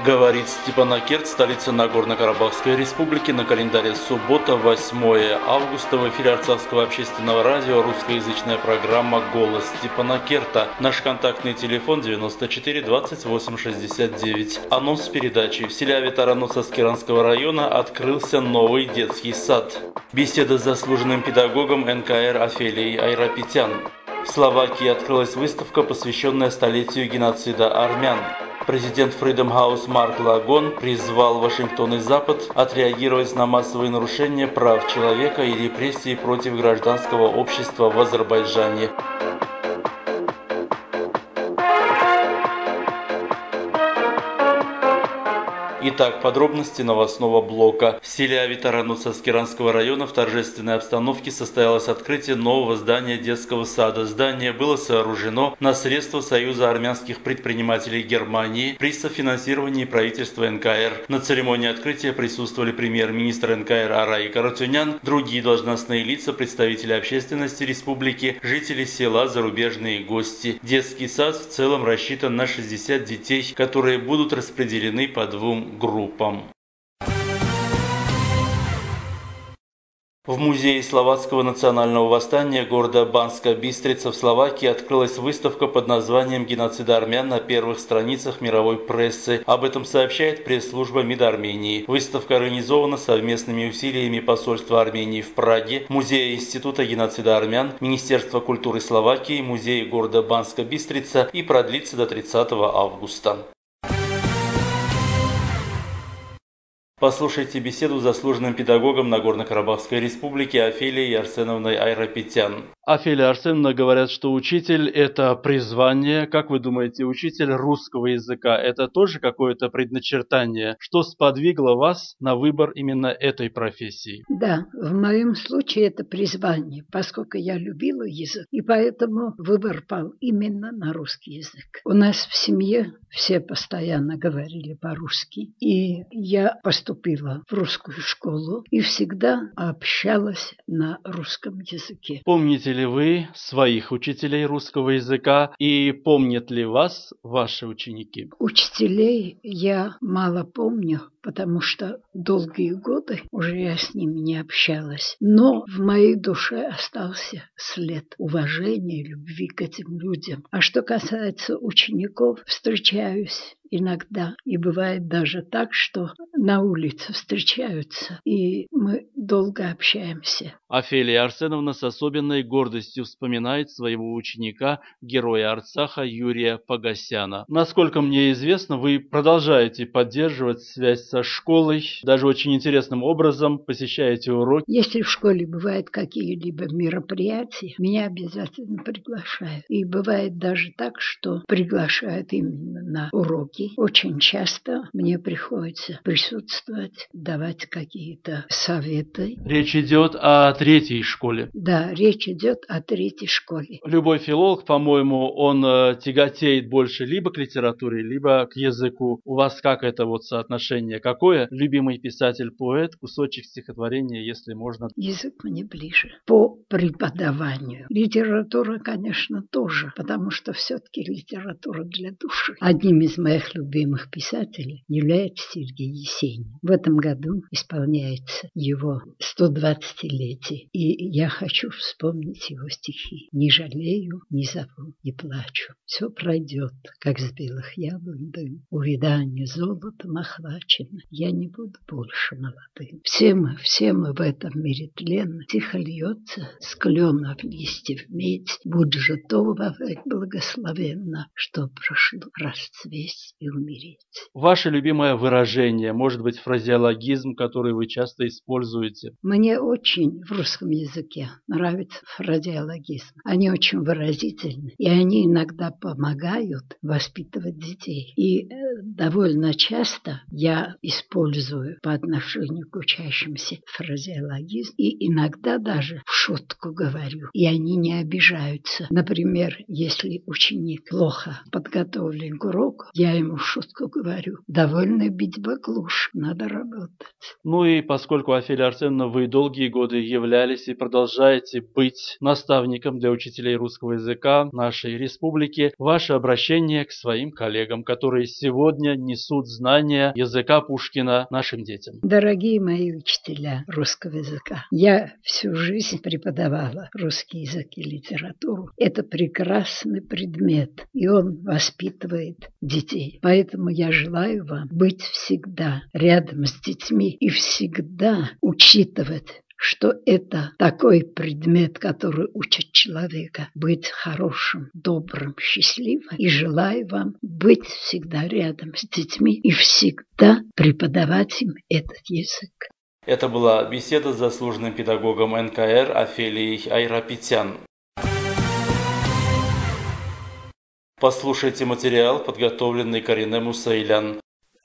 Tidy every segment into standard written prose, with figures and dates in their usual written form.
Говорит Степанакерт, столица Нагорно-Карабахской республики. На календаре суббота, 8 августа. В эфире Арцахского общественного радио русскоязычная программа «Голос Степанакерта». Наш контактный телефон 94 28 69. Анонс передачи. В селе Аветаранут Саскиранского района открылся новый детский сад. Беседа с заслуженным педагогом НКР Офелией Айрапетян. В Словакии открылась выставка, посвященная столетию геноцида армян. Президент Freedom House Марк Лагон призвал Вашингтон и Запад отреагировать на массовые нарушения прав человека и репрессии против гражданского общества в Азербайджане. Итак, подробности новостного блока. В селе Аветаранут Саскиранского района в торжественной обстановке состоялось открытие нового здания детского сада. Здание было сооружено на средства Союза армянских предпринимателей Германии при софинансировании правительства НКР. На церемонии открытия присутствовали премьер-министр НКР Арай Каратюнян, другие должностные лица, представители общественности республики, жители села, зарубежные гости. Детский сад в целом рассчитан на 60 детей, которые будут распределены по двум группам. В музее словацкого национального восстания города Банска Бистрица в Словакии открылась выставка под названием «Геноцид армян» на первых страницах мировой прессы. Об этом сообщает пресс-служба МИД Армении. Выставка организована совместными усилиями посольства Армении в Праге, Музея Института геноцида армян, Министерства культуры Словакии, Музея города Банска Бистрица и продлится до 30 августа. Послушайте беседу с заслуженным педагогом Нагорно-Карабахской республики Офелией Арсеновной Айрапетян. Офелия Арсеновна, говорят, что учитель – это призвание. Как вы думаете, учитель русского языка – это тоже какое-то предначертание? Что сподвигло вас на выбор именно этой профессии? Да, в моем случае это призвание, поскольку я любила язык, и поэтому выбор пал именно на русский язык. У нас в семье все постоянно говорили по-русски, и я поступила в русскую школу и всегда общалась на русском языке. Помните ли вы своих учителей русского языка и помнят ли вас ваши ученики? Учителей я мало помню, потому что долгие годы уже я с ними не общалась. Но в моей душе остался след уважения, любви к этим людям. А что касается учеников, встречаюсь иногда. И бывает даже так, что на улице встречаются, и мы долго общаемся. Офелия Арсеновна с особенной гордостью вспоминает своего ученика, героя Арцаха Юрия Погосяна. Насколько мне известно, вы продолжаете поддерживать связь со школой, даже очень интересным образом посещаете уроки. Если в школе бывают какие-либо мероприятия, меня обязательно приглашают. И бывает даже так, что приглашают именно на уроки. Очень часто мне приходится присутствовать, давать какие-то советы. Речь идет о третьей школе. Да, речь идет о третьей школе. Любой филолог, по-моему, он тяготеет больше либо к литературе, либо к языку. У вас как это вот соотношение? Какое? Любимый писатель-поэт, кусочек стихотворения, если можно. Язык мне ближе. По преподаванию. Литература, конечно, тоже, потому что все-таки литература для души. Одним из моих любимых писателей является Сергей Есенин. В этом году исполняется его 120-летие. И я хочу вспомнить его стихи. Не жалею, не зову, не плачу. Все пройдет, как с белых яблонь дым. Увиданию золотом охвачено. Я не буду больше молодым. Все мы в этом мире тленны. Тихо льется с кленов листьев медь. Будь же то вовек благословенно, что прошло расцветь и умереть. Ваше любимое выражение, может быть, фразеологизм, который вы часто используете? Мне очень в русском языке нравится фразеологизм. Они очень выразительны, и они иногда помогают воспитывать детей. И довольно часто я использую по отношению к учащимся фразеологизм, и иногда даже в шутку говорю, и они не обижаются. Например, если ученик плохо подготовлен к уроку, я ему в шутку говорю: довольно бить баклуш, надо работать. Ну и поскольку, Офелия Арсеновна, вы долгие годы являетесь являлись и продолжаете быть наставником для учителей русского языка нашей республики. Ваше обращение к своим коллегам, которые сегодня несут знания языка Пушкина нашим детям. Дорогие мои учителя русского языка, я всю жизнь преподавала русский язык и литературу. Это прекрасный предмет, и он воспитывает детей. Поэтому я желаю вам быть всегда рядом с детьми и всегда учитывать, что это такой предмет, который учит человека быть хорошим, добрым, счастливым. И желаю вам быть всегда рядом с детьми и всегда преподавать им этот язык. Это была беседа с заслуженным педагогом НКР Офелией Айрапетян. Послушайте материал, подготовленный Карине Мусаилян.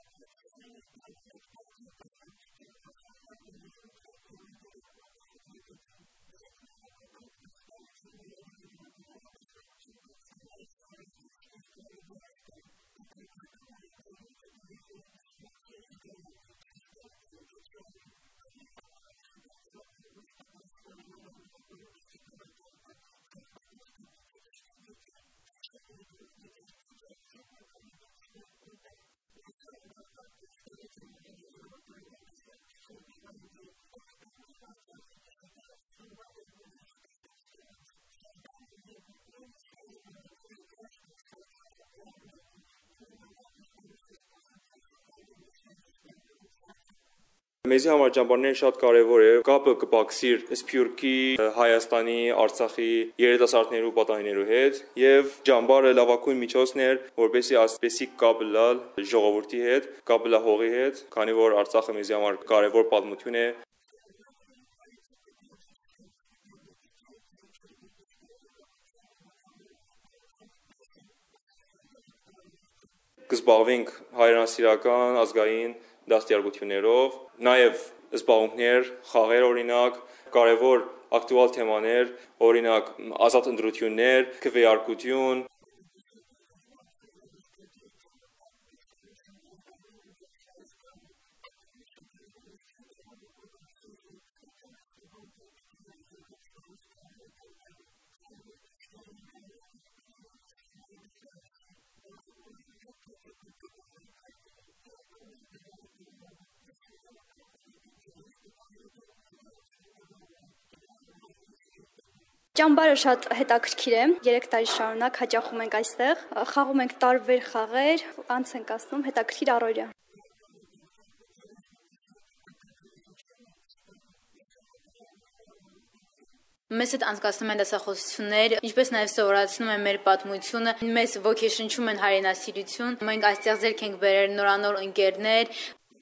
Մեզի համար ճամբարները շատ կարևոր է, կապը կպակսիր Սփյուռքի, Հայաստանի, Արցախի երիտասարդներու պատանիներու հետ եւ ճամբարը լավագույն միջոցն է, որպեսզի ասպեսի կապը լալ ժողովրդի հետ, կապը լա հողի հետ, քանի որ Արցախը մեզի համար կարևոր պատմություն է։ Կզբաղվենք հայրենասիրական ազգային դաստիարակություններով, նաև զբաղմունքներ, խաղեր օրինակ, կարևոր ակտուալ թեմաներ, օրինակ ազատ ընտրություններ, քվեարկություն, Ճամբարը շատ հետաքրքիր է, 3 տարի շարունակ հաճախում ենք այստեղ, խաղում ենք տարբեր խաղեր, անց ենք ասում, հետաքրքիր առօրյա։ Մեզ հետ անցկացնում են դասախոսություններ, ինչպես նաև սովորացնում են մեր պատմությունը, մեզ ոգեշնչում են հայրենասիրություն, մենք այստեղ ձեռք ենք բերել նորանոր ընկերներ,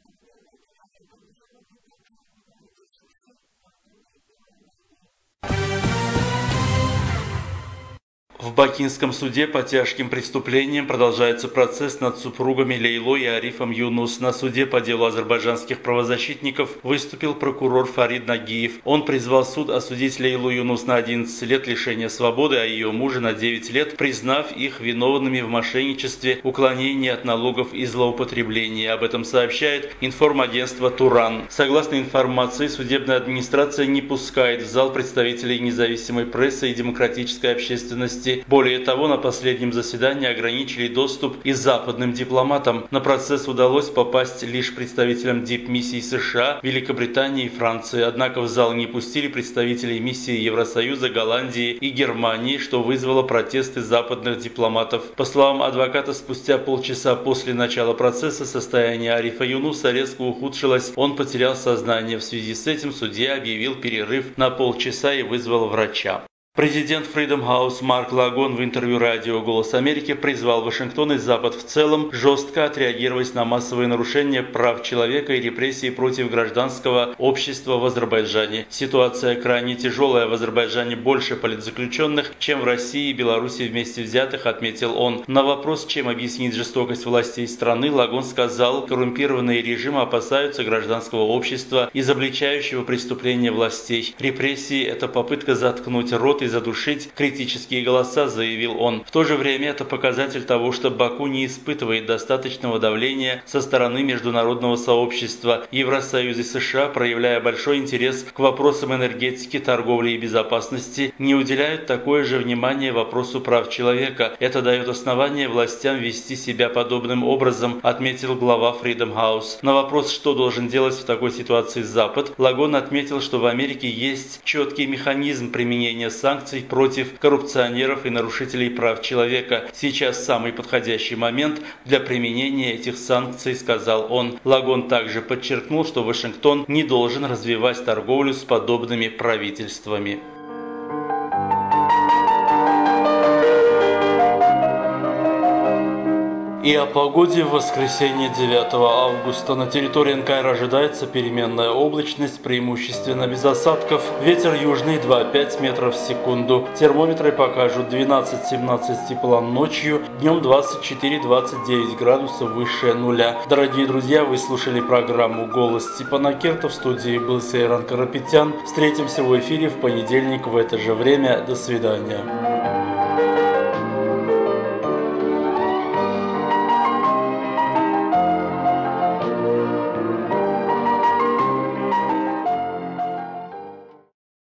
В Бакинском суде по тяжким преступлениям продолжается процесс над супругами Лейлой и Арифом Юнус. На суде по делу азербайджанских правозащитников выступил прокурор Фарид Нагиев. Он призвал суд осудить Лейлу Юнус на 11 лет лишения свободы, а ее мужа на 9 лет, признав их виновными в мошенничестве, уклонении от налогов и злоупотреблении. Об этом сообщает информагентство «Туран». Согласно информации, судебная администрация не пускает в зал представителей независимой прессы и демократической общественности. Более того, на последнем заседании ограничили доступ и западным дипломатам. На процесс удалось попасть лишь представителям дипмиссий США, Великобритании и Франции. Однако в зал не пустили представителей миссии Евросоюза, Голландии и Германии, что вызвало протесты западных дипломатов. По словам адвоката, спустя полчаса после начала процесса состояние Арифа Юнуса резко ухудшилось. Он потерял сознание. В связи с этим судья объявил перерыв на полчаса и вызвал врача. Президент Freedom House Марк Лагон в интервью радио «Голос Америки» призвал Вашингтон и Запад в целом жестко отреагировать на массовые нарушения прав человека и репрессии против гражданского общества в Азербайджане. Ситуация крайне тяжелая. В Азербайджане больше политзаключенных, чем в России и Беларуси вместе взятых, отметил он. На вопрос, чем объяснить жестокость властей страны, Лагон сказал, коррумпированные режимы опасаются гражданского общества, изобличающего преступления властей. Репрессии – это попытка заткнуть рот и задушить критические голоса, заявил он. В то же время это показатель того, что Баку не испытывает достаточного давления со стороны международного сообщества. Евросоюз и США, проявляя большой интерес к вопросам энергетики, торговли и безопасности, не уделяют такое же внимание вопросу прав человека. Это дает основание властям вести себя подобным образом, отметил глава Freedom House. На вопрос, что должен делать в такой ситуации Запад, Лагон отметил, что в Америке есть четкий механизм применения санкций против коррупционеров и нарушителей прав человека. Сейчас самый подходящий момент для применения этих санкций, сказал он. Лагон также подчеркнул, что Вашингтон не должен развивать торговлю с подобными правительствами. И о погоде в воскресенье 9 августа. На территории НКР ожидается переменная облачность, преимущественно без осадков. Ветер южный 2,5 метров в секунду. Термометры покажут 12-17 тепла ночью, днем 24-29 градусов выше нуля. Дорогие друзья, вы слушали программу «Голос Степана Керта». В студии был Сейран Карапетян. Встретимся в эфире в понедельник в это же время. До свидания.